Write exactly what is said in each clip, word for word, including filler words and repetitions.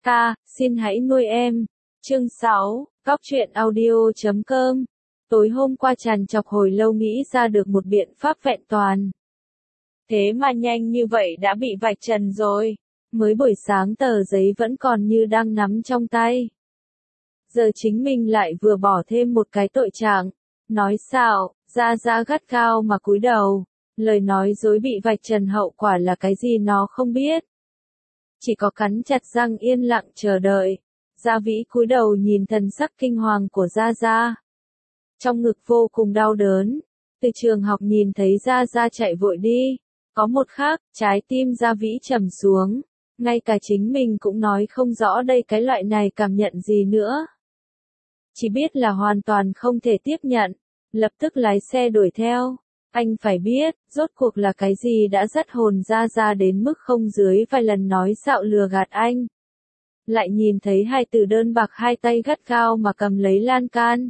Ca, xin hãy nuôi em. Chương sáu, Góc truyện audio chấm com. Tối hôm qua trằn trọc hồi lâu nghĩ ra được một biện pháp vẹn toàn. Thế mà nhanh như vậy đã bị vạch trần rồi. Mới buổi sáng tờ giấy vẫn còn như đang nắm trong tay. Giờ chính mình lại vừa bỏ thêm một cái tội trạng. Nói xạo, ra ra gắt gao mà cúi đầu. Lời nói dối bị vạch trần hậu quả là cái gì nó không biết. Chỉ có cắn chặt răng yên lặng chờ đợi. Gia Vĩ cúi đầu nhìn thần sắc kinh hoàng của Gia Gia. Trong ngực vô cùng đau đớn. Từ trường học nhìn thấy Gia Gia chạy vội đi. Có một khắc, trái tim Gia Vĩ trầm xuống. Ngay cả chính mình cũng nói không rõ đây cái loại này cảm nhận gì nữa. Chỉ biết là hoàn toàn không thể tiếp nhận. Lập tức lái xe đuổi theo. Anh phải biết, rốt cuộc là cái gì đã dắt hồn Gia Gia đến mức không dưới vài lần nói xạo lừa gạt anh. Lại nhìn thấy hai từ đơn bạc hai tay gắt gao mà cầm lấy lan can.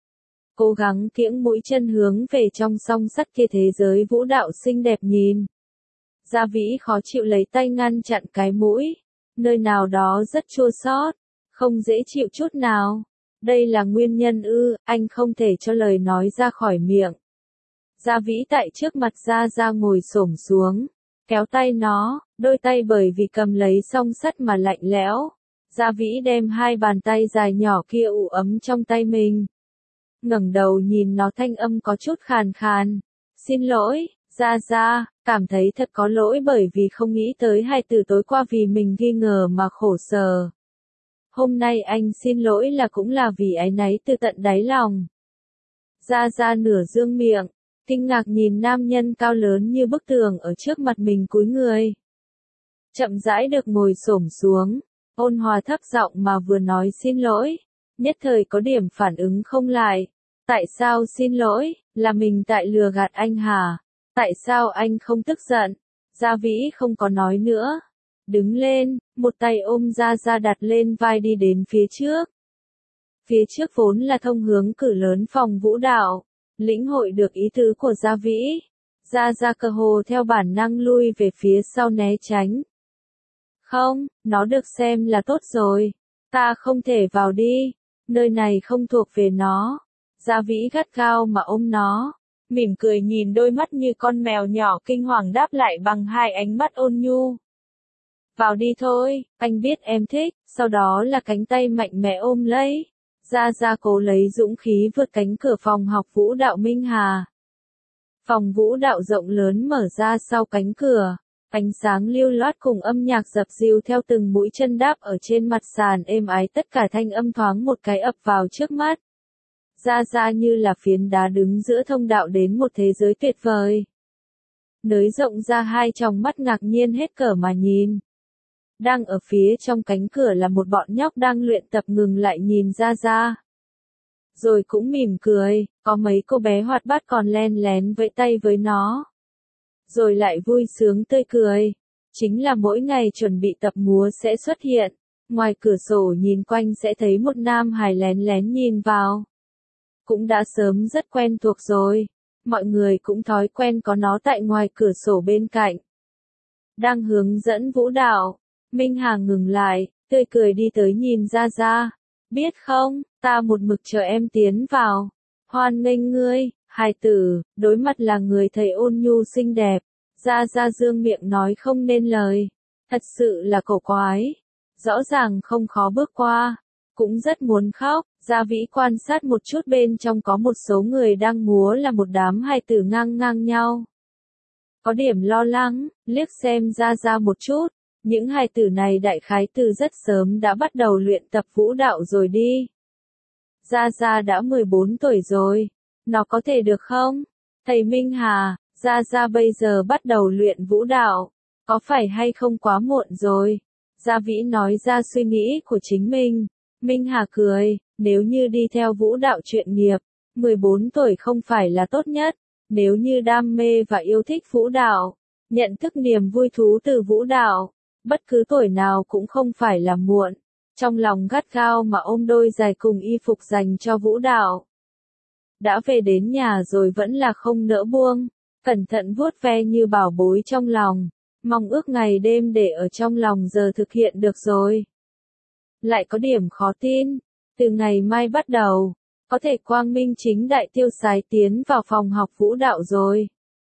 Cố gắng kiễng mũi chân hướng về trong song sắt kia thế giới vũ đạo xinh đẹp nhìn. Gia Vĩ khó chịu lấy tay ngăn chặn cái mũi. Nơi nào đó rất chua xót, không dễ chịu chút nào. Đây là nguyên nhân ư, anh không thể cho lời nói ra khỏi miệng. Gia Vĩ tại trước mặt Gia Gia ngồi xổm xuống, kéo tay nó, đôi tay bởi vì cầm lấy song sắt mà lạnh lẽo. Gia Vĩ đem hai bàn tay dài nhỏ kia ủ ấm trong tay mình. Ngẩng đầu nhìn nó thanh âm có chút khàn khàn. Xin lỗi, Gia Gia, cảm thấy thật có lỗi bởi vì không nghĩ tới hai từ tối qua vì mình nghi ngờ mà khổ sở. Hôm nay anh xin lỗi là cũng là vì áy náy từ tận đáy lòng. Gia Gia nửa dương miệng, kinh ngạc nhìn nam nhân cao lớn như bức tường ở trước mặt mình cúi người. Chậm rãi được ngồi xổm xuống, ôn hòa thấp giọng mà vừa nói xin lỗi, nhất thời có điểm phản ứng không lại. Tại sao xin lỗi, là mình tại lừa gạt anh hả? Tại sao anh không tức giận? Gia Vĩ không có nói nữa. Đứng lên, một tay ôm Gia Gia đặt lên vai đi đến phía trước. Phía trước vốn là thông hướng cử lớn phòng vũ đạo. Lĩnh hội được ý tứ của Gia Vĩ. Gia Gia cơ hồ theo bản năng lui về phía sau né tránh. Không, nó được xem là tốt rồi. Ta không thể vào đi. Nơi này không thuộc về nó. Gia Vĩ gắt gao mà ôm nó. Mỉm cười nhìn đôi mắt như con mèo nhỏ kinh hoàng đáp lại bằng hai ánh mắt ôn nhu. Vào đi thôi, anh biết em thích. Sau đó là cánh tay mạnh mẽ ôm lấy. Gia Gia cố lấy dũng khí vượt cánh cửa phòng học vũ đạo Minh Hà. Phòng vũ đạo rộng lớn mở ra sau cánh cửa. Ánh sáng lưu loát cùng âm nhạc dập dìu theo từng mũi chân đáp ở trên mặt sàn êm ái, tất cả thanh âm thoáng một cái ập vào trước mắt. Gia Gia như là phiến đá đứng giữa thông đạo đến một thế giới tuyệt vời. Nới rộng ra hai tròng mắt ngạc nhiên hết cỡ mà nhìn. Đang ở phía trong cánh cửa là một bọn nhóc đang luyện tập ngừng lại nhìn Gia Gia. Rồi cũng mỉm cười, có mấy cô bé hoạt bát còn len lén vẫy tay với nó. Rồi lại vui sướng tươi cười. Chính là mỗi ngày chuẩn bị tập múa sẽ xuất hiện. Ngoài cửa sổ nhìn quanh sẽ thấy một nam hài lén lén nhìn vào. Cũng đã sớm rất quen thuộc rồi. Mọi người cũng thói quen có nó tại ngoài cửa sổ bên cạnh. Đang hướng dẫn vũ đạo. Minh Hà ngừng lại, tươi cười đi tới nhìn Gia Gia. Biết không, ta một mực chờ em tiến vào. Hoan nghênh ngươi, hài tử, đối mặt là người thầy ôn nhu xinh đẹp. Gia Gia dương miệng nói không nên lời. Thật sự là cổ quái. Rõ ràng không khó bước qua. Cũng rất muốn khóc. Gia Vĩ quan sát một chút bên trong có một số người đang múa là một đám hài tử ngang ngang nhau. Có điểm lo lắng, liếc xem Gia Gia một chút. Những hài tử này đại khái từ rất sớm đã bắt đầu luyện tập vũ đạo rồi đi. Gia Gia đã mười bốn tuổi rồi. Nó có thể được không? Thầy Minh Hà, Gia Gia bây giờ bắt đầu luyện vũ đạo. Có phải hay không quá muộn rồi? Gia Vĩ nói ra suy nghĩ của chính mình. Minh Hà cười, nếu như đi theo vũ đạo chuyên nghiệp, mười bốn tuổi không phải là tốt nhất. Nếu như đam mê và yêu thích vũ đạo, nhận thức niềm vui thú từ vũ đạo, bất cứ tuổi nào cũng không phải là muộn. Trong lòng gắt gao mà ôm đôi giày cùng y phục dành cho vũ đạo. Đã về đến nhà rồi vẫn là không nỡ buông, cẩn thận vuốt ve như bảo bối trong lòng, mong ước ngày đêm để ở trong lòng giờ thực hiện được rồi. lại có điểm khó tin. Từ ngày mai bắt đầu, có thể quang minh chính đại tiêu sái tiến vào phòng học vũ đạo rồi.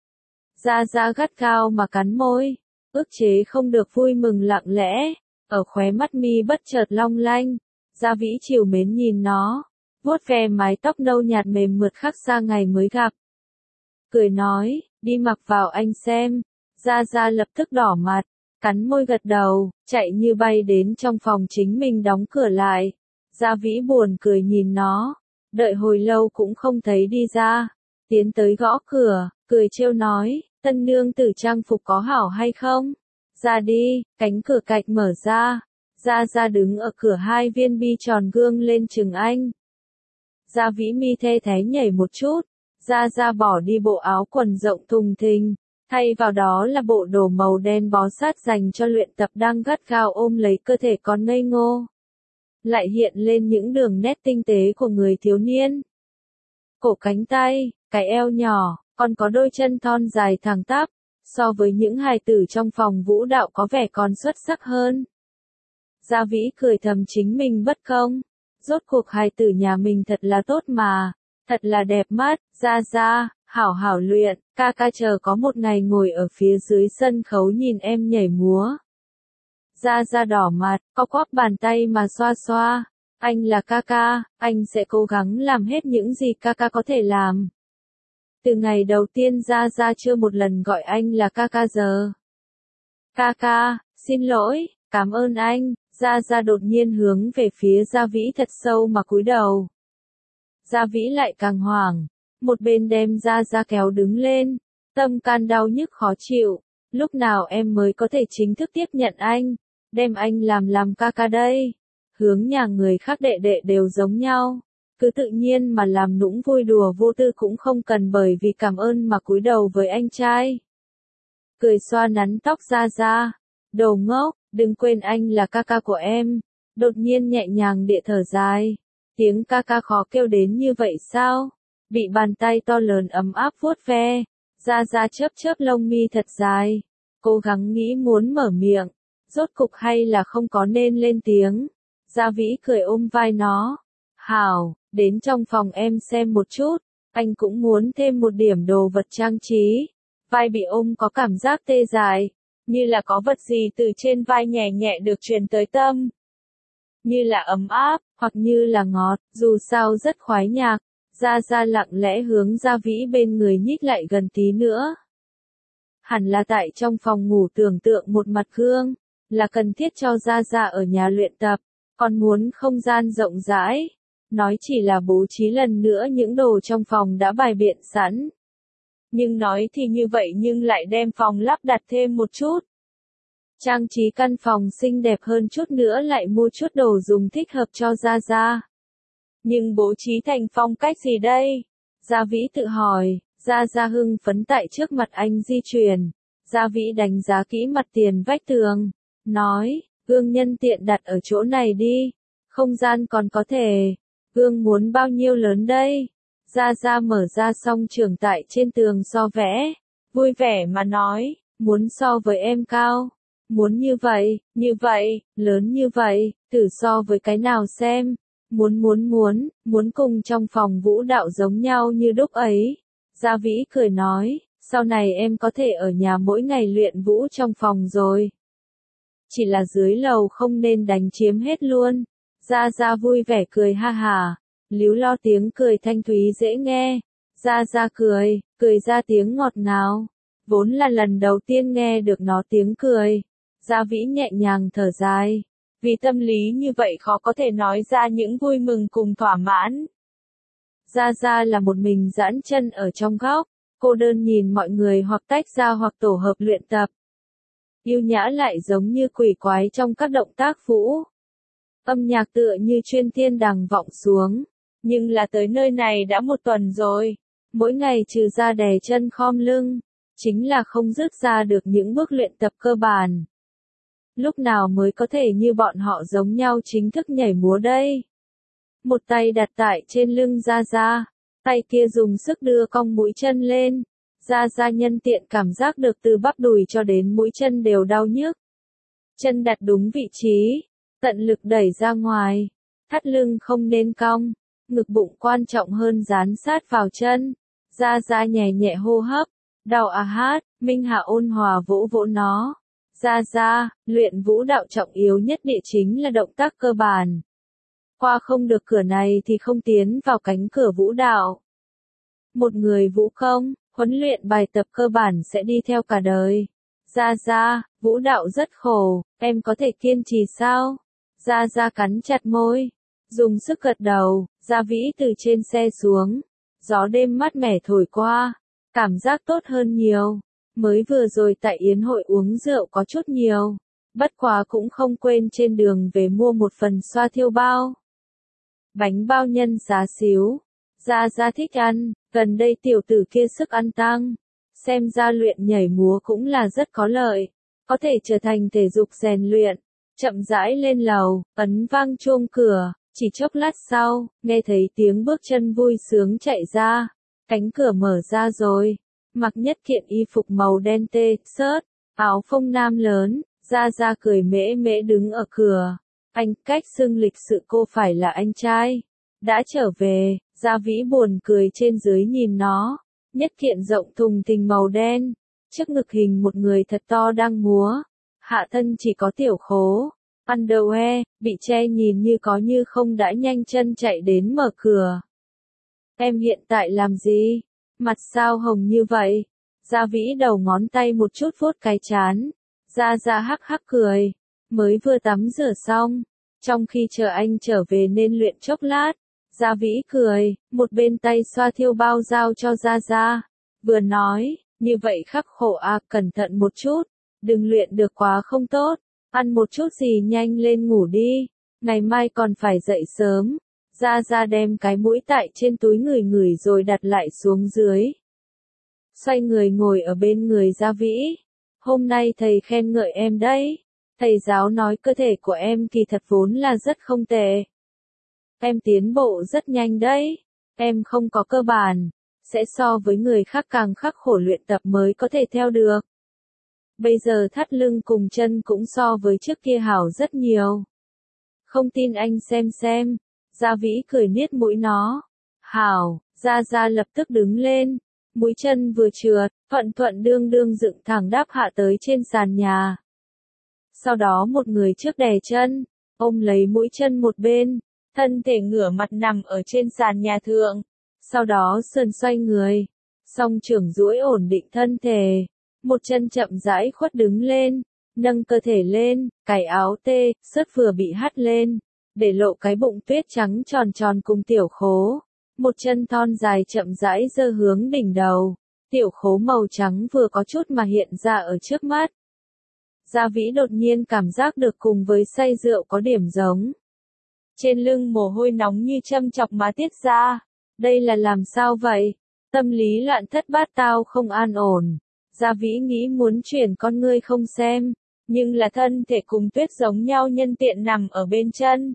Gia Gia gắt gao mà cắn môi, ức chế không được vui mừng lặng lẽ, ở khóe mắt mi bất chợt long lanh. Gia Vĩ trìu mến nhìn nó, vuốt ve mái tóc nâu nhạt mềm mượt khác xa ngày mới gặp. Cười nói, đi mặc vào anh xem. Gia Gia lập tức đỏ mặt, cắn môi gật đầu, chạy như bay đến trong phòng chính mình đóng cửa lại. Gia Vĩ buồn cười nhìn nó, đợi hồi lâu cũng không thấy đi ra, tiến tới gõ cửa, cười trêu nói, tân nương tử trang phục có hảo hay không? Ra đi, cánh cửa cạch mở ra, Gia Gia đứng ở cửa hai viên bi tròn gương lên chừng anh. Gia Vĩ mi the thế nhảy một chút, Gia Gia bỏ đi bộ áo quần rộng thùng thình, thay vào đó là bộ đồ màu đen bó sát dành cho luyện tập đang gắt gao ôm lấy cơ thể còn ngây ngô. Lại hiện lên những đường nét tinh tế của người thiếu niên. Cổ cánh tay, cái eo nhỏ, còn có đôi chân thon dài thẳng tắp, so với những hài tử trong phòng vũ đạo có vẻ còn xuất sắc hơn. Gia Vĩ cười thầm chính mình bất công, rốt cuộc hài tử nhà mình thật là tốt mà, thật là đẹp mắt. Gia Gia, hảo hảo luyện, ca ca chờ có một ngày ngồi ở phía dưới sân khấu nhìn em nhảy múa. Gia Gia đỏ mặt, co quắp bàn tay mà xoa xoa, anh là ca ca, anh sẽ cố gắng làm hết những gì ca ca có thể làm. Từ ngày đầu tiên Gia Gia chưa một lần gọi anh là ca ca giờ. Ca ca, xin lỗi, cảm ơn anh. Gia Gia đột nhiên hướng về phía Gia Vĩ thật sâu mà cúi đầu. Gia Vĩ lại càng hoảng, một bên đem Gia Gia kéo đứng lên, tâm can đau nhức khó chịu, lúc nào em mới có thể chính thức tiếp nhận anh, đem anh làm làm ca ca đây. Hướng nhà người khác đệ đệ đều giống nhau, cứ tự nhiên mà làm nũng vui đùa vô tư cũng không cần bởi vì cảm ơn mà cúi đầu với anh trai. Cười xoa nắn tóc Gia Gia, đồ ngốc, đừng quên anh là ca ca của em. Đột nhiên nhẹ nhàng địa thở dài, tiếng ca ca khó kêu đến như vậy sao? Bị bàn tay to lớn ấm áp vuốt ve, Gia Gia chớp chớp lông mi thật dài, cố gắng nghĩ muốn mở miệng, rốt cục hay là không có nên lên tiếng. Gia Vĩ cười ôm vai nó, hảo, đến trong phòng em xem một chút, anh cũng muốn thêm một điểm đồ vật trang trí. Vai bị ôm có cảm giác tê dại, như là có vật gì từ trên vai nhẹ nhẹ được truyền tới tâm. Như là ấm áp, hoặc như là ngọt, dù sao rất khoái nhạc. Gia Gia lặng lẽ hướng Gia Vĩ bên người nhích lại gần tí nữa. Hẳn là tại trong phòng ngủ tưởng tượng một mặt gương, là cần thiết cho Gia Gia ở nhà luyện tập, còn muốn không gian rộng rãi. Nói chỉ là bố trí lần nữa những đồ trong phòng đã bài biện sẵn. Nhưng nói thì như vậy nhưng lại đem phòng lắp đặt thêm một chút. Trang trí căn phòng xinh đẹp hơn chút nữa lại mua chút đồ dùng thích hợp cho Gia Gia. Nhưng bố trí thành phong cách gì đây? Gia Vĩ tự hỏi, Gia Gia hưng phấn tại trước mặt anh di chuyển. Gia Vĩ đánh giá kỹ mặt tiền vách tường, nói, gương nhân tiện đặt ở chỗ này đi, không gian còn có thể. Gương muốn bao nhiêu lớn đây? Gia Gia mở ra song trường tại trên tường so vẽ, vui vẻ mà nói, muốn so với em cao, muốn như vậy, như vậy, lớn như vậy, thử so với cái nào xem, muốn muốn muốn, muốn cùng trong phòng vũ đạo giống nhau như đúc ấy. Gia Vĩ cười nói, sau này em có thể ở nhà mỗi ngày luyện vũ trong phòng rồi. Chỉ là dưới lầu không nên đánh chiếm hết luôn. Gia Gia vui vẻ cười ha hà, líu lo tiếng cười thanh thúy dễ nghe. Gia Gia cười, cười ra tiếng ngọt ngào. Vốn là lần đầu tiên nghe được nó tiếng cười. Gia Vĩ nhẹ nhàng thở dài, vì tâm lý như vậy khó có thể nói ra những vui mừng cùng thỏa mãn. Gia Gia là một mình giãn chân ở trong góc, cô đơn nhìn mọi người hoặc tách ra hoặc tổ hợp luyện tập. Yêu nhã lại giống như quỷ quái trong các động tác vũ. Âm nhạc tựa như chuyên thiên đàng vọng xuống, nhưng là tới nơi này đã một tuần rồi, mỗi ngày trừ ra đè chân khom lưng, chính là không dứt ra được những bước luyện tập cơ bản. Lúc nào mới có thể như bọn họ giống nhau chính thức nhảy múa đây? Một tay đặt tại trên lưng Gia Gia, tay kia dùng sức đưa cong mũi chân lên. Gia Gia nhân tiện cảm giác được từ bắp đùi cho đến mũi chân đều đau nhức. Chân đặt đúng vị trí, tận lực đẩy ra ngoài. Thắt lưng không nên cong, ngực bụng quan trọng hơn dán sát vào chân. Gia Gia nhẹ nhẹ hô hấp, đau à hát, Minh Hạ ôn hòa vỗ vỗ nó. Gia Gia, luyện vũ đạo trọng yếu nhất địa chính là động tác cơ bản. Qua không được cửa này thì không tiến vào cánh cửa vũ đạo. Một người vũ công, huấn luyện bài tập cơ bản sẽ đi theo cả đời. Gia Gia, vũ đạo rất khổ, em có thể kiên trì sao? Gia Gia cắn chặt môi, dùng sức gật đầu. Gia Vĩ từ trên xe xuống, gió đêm mát mẻ thổi qua, cảm giác tốt hơn nhiều. Mới vừa rồi tại yến hội uống rượu có chút nhiều, bất quá cũng không quên trên đường về mua một phần xoa thiêu bao. Bánh bao nhân giá xíu, Gia Gia thích ăn, gần đây tiểu tử kia sức ăn tăng. Xem ra luyện nhảy múa cũng là rất có lợi, có thể trở thành thể dục rèn luyện. Chậm rãi lên lầu, ấn vang chuông cửa, chỉ chốc lát sau, nghe thấy tiếng bước chân vui sướng chạy ra. Cánh cửa mở ra rồi, mặc nhất kiện y phục màu đen tê, sớt, áo phông nam lớn, Gia Gia cười mễ mễ đứng ở cửa. Anh cách xưng lịch sự cô phải là anh trai. Đã trở về, Gia Vĩ buồn cười trên dưới nhìn nó. Nhất kiện rộng thùng thình màu đen, trước ngực hình một người thật to đang múa. Hạ thân chỉ có tiểu khố, underwear, bị che nhìn như có như không đã nhanh chân chạy đến mở cửa. Em hiện tại làm gì? Mặt sao hồng như vậy? Gia Vĩ đầu ngón tay một chút vuốt cái trán. Gia Gia hắc hắc cười. Mới vừa tắm rửa xong. Trong khi chờ anh trở về nên luyện chốc lát. Gia Vĩ cười, một bên tay xoa thiêu bao giao cho Gia Gia. Vừa nói, như vậy khắc khổ à, cẩn thận một chút. Đừng luyện được quá không tốt. Ăn một chút gì nhanh lên ngủ đi. Ngày mai còn phải dậy sớm. Gia Gia đem cái mũi tại trên túi người ngửi rồi đặt lại xuống dưới. Xoay người ngồi ở bên người Gia Vĩ. Hôm nay thầy khen ngợi em đấy. Thầy giáo nói cơ thể của em kỳ thật vốn là rất không tệ. Em tiến bộ rất nhanh đấy. Em không có cơ bản. Sẽ so với người khác càng khắc khổ luyện tập mới có thể theo được. Bây giờ thắt lưng cùng chân cũng so với trước kia hảo rất nhiều. Không tin anh xem xem. Gia Vĩ cười niết mũi nó. Hảo, Gia Gia lập tức đứng lên. Mũi chân vừa trượt, thuận thuận đương đương dựng thẳng đáp hạ tới trên sàn nhà. Sau đó một người trước đè chân, ôm lấy mũi chân một bên, thân thể ngửa mặt nằm ở trên sàn nhà thượng. Sau đó sườn xoay người, song trưởng duỗi ổn định thân thể. Một chân chậm rãi khuất đứng lên, nâng cơ thể lên, cài áo tê, sớt vừa bị hắt lên, để lộ cái bụng tuyết trắng tròn tròn cùng tiểu khố. Một chân thon dài chậm rãi giơ hướng đỉnh đầu, tiểu khố màu trắng vừa có chút mà hiện ra ở trước mắt. Gia Vĩ đột nhiên cảm giác được cùng với say rượu có điểm giống. Trên lưng mồ hôi nóng như châm chọc mà tiết ra. Đây là làm sao vậy? Tâm lý loạn thất bát tao không an ổn. Gia Vĩ nghĩ muốn chuyển con ngươi không xem, nhưng là thân thể cùng tuyết giống nhau nhân tiện nằm ở bên chân.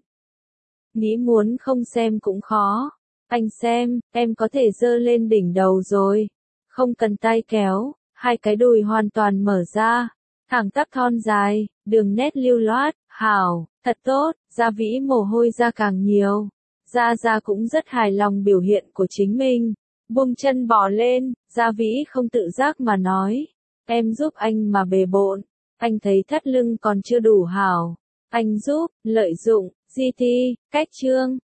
Nghĩ muốn không xem cũng khó. Anh xem, em có thể giơ lên đỉnh đầu rồi. Không cần tay kéo, hai cái đùi hoàn toàn mở ra. Thẳng tắp thon dài, đường nét lưu loát, hảo, thật tốt. Gia Vĩ mồ hôi ra càng nhiều. Gia Gia cũng rất hài lòng biểu hiện của chính mình. Buông chân bỏ lên, Gia Vĩ không tự giác mà nói. Em giúp anh mà bề bộn. Anh thấy thắt lưng còn chưa đủ hảo. Anh giúp, lợi dụng, gi ti, cách chương.